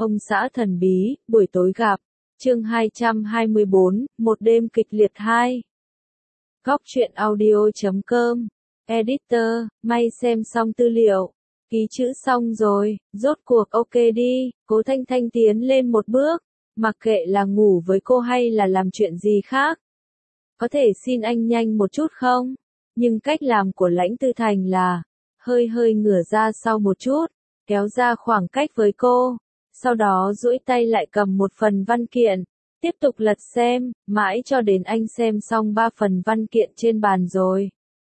Ông xã thần bí, buổi tối gặp. Chương 224, một đêm kịch liệt 2. Góc truyện audio.com. Editor, may xem xong tư liệu. Ký chữ xong rồi, rốt cuộc ok đi. Cố Thanh Thanh tiến lên một bước. Mặc kệ là ngủ với cô hay là làm chuyện gì khác. Có thể xin anh nhanh một chút không? Nhưng cách làm của Lãnh Tư Thành là hơi ngửa ra sau một chút, kéo ra khoảng cách với cô. Sau đó duỗi tay lại cầm một phần văn kiện, tiếp tục lật xem, mãi cho đến anh xem xong 3 phần văn kiện trên bàn rồi.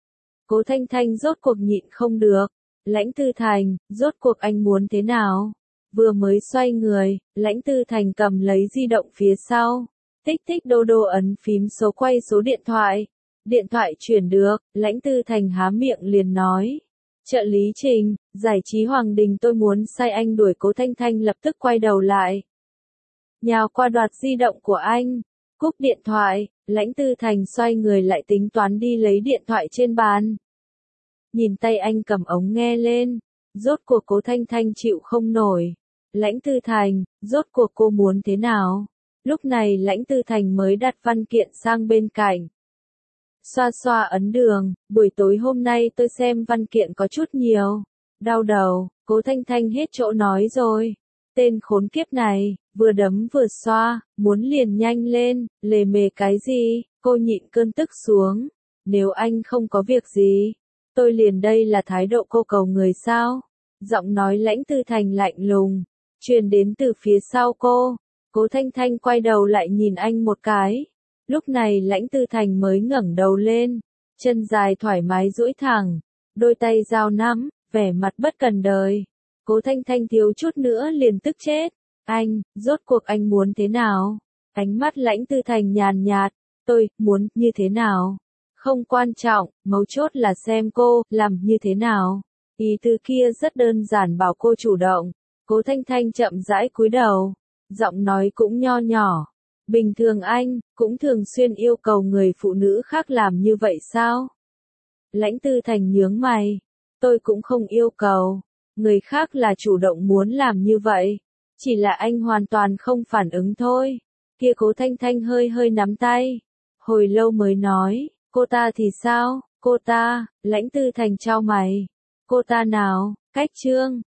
Cố Thanh Thanh rốt cuộc nhịn không được. Lãnh Tư Thành, rốt cuộc anh muốn thế nào? Vừa mới xoay người, Lãnh Tư Thành cầm lấy di động phía sau. Tích tích đô đô ấn phím số quay số điện thoại. Điện thoại chuyển được, Lãnh Tư Thành há miệng liền nói. Trợ lý Trình, giải trí Hoàng Đình tôi muốn sai anh đuổi. Cố Thanh Thanh lập tức quay đầu lại. Nhào qua đoạt di động của anh. Cúp điện thoại, Lãnh Tư Thành xoay người lại tính toán đi lấy điện thoại trên bàn. Nhìn tay anh cầm ống nghe lên. Rốt cuộc Cố Thanh Thanh chịu không nổi. Lãnh Tư Thành, rốt cuộc cô muốn thế nào? Lúc này Lãnh Tư Thành mới đặt văn kiện sang bên cạnh. Xoa xoa ấn đường, buổi tối hôm nay tôi xem văn kiện có chút nhiều. Đau đầu, Cố Thanh Thanh hết chỗ nói rồi. Tên khốn kiếp này, vừa đấm vừa xoa, muốn liền nhanh lên, lề mề cái gì, cô nhịn cơn tức xuống. Nếu anh không có việc gì, tôi liền đây là thái độ cô cầu người sao? Giọng nói Lãnh Tư Thành lạnh lùng, truyền đến từ phía sau cô. Cố Thanh Thanh quay đầu lại nhìn anh một cái. Lúc này Lãnh Tư Thành mới ngẩng đầu lên, chân dài thoải mái duỗi thẳng, đôi tay giao nắm, vẻ mặt bất cần đời. Cố Thanh Thanh thiếu chút nữa liền tức chết. Anh, rốt cuộc anh muốn thế nào? Ánh mắt Lãnh Tư Thành nhàn nhạt, tôi muốn như thế nào? Không quan trọng, mấu chốt là xem cô làm như thế nào. Ý tứ kia rất đơn giản, bảo cô chủ động. Cố Thanh Thanh chậm rãi cúi đầu, giọng nói cũng nho nhỏ. Bình thường anh cũng thường xuyên yêu cầu người phụ nữ khác làm như vậy sao? Lãnh Tư Thành nhướng mày. Tôi cũng không yêu cầu. Người khác là chủ động muốn làm như vậy. Chỉ là anh hoàn toàn không phản ứng thôi. Kia Cố Thanh Thanh hơi nắm tay. Hồi lâu mới nói, cô ta thì sao? Cô ta, Lãnh Tư Thành chau mày. Cô ta nào? Cách Trương,